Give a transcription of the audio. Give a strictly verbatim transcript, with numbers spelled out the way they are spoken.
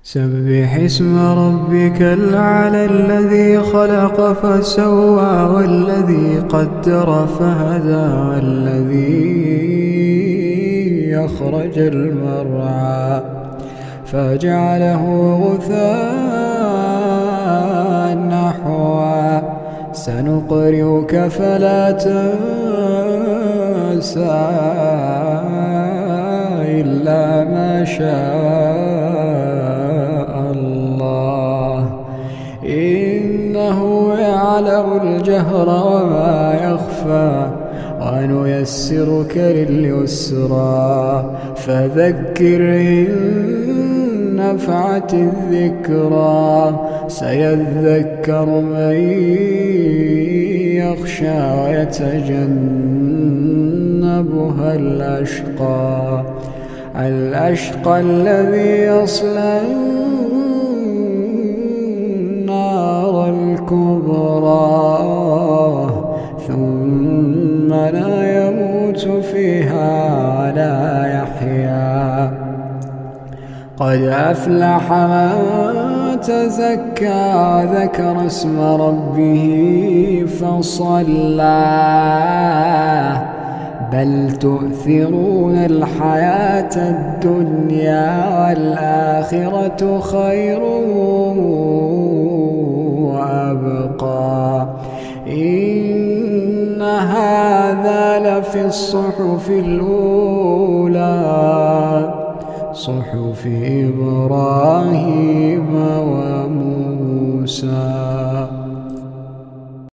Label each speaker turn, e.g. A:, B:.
A: سبح اسم ربك الأعلى الذي خلق فسوى والذي قدر فهدى والذي أخرج المرعى فجعله غثاء نحوا سنقرئك فلا تنسى إلا ما شاء الله إنه يعلم الجهر وما يخفى ونيسرك لليسرى فذكر إن نفعت الذكرى سيذكر من يخشى ويتجنبها الأشقى الأشقى الذي يصلى النار الكبرى ثم لا يموت فيها ولا يحيا قد أفلح من تزكى وذكر اسم ربه فصلى بل تؤثرون الحياة الدنيا والآخرة خير وأبقى إن هذا لفي الصحف الأولى صحف إبراهيم وموسى.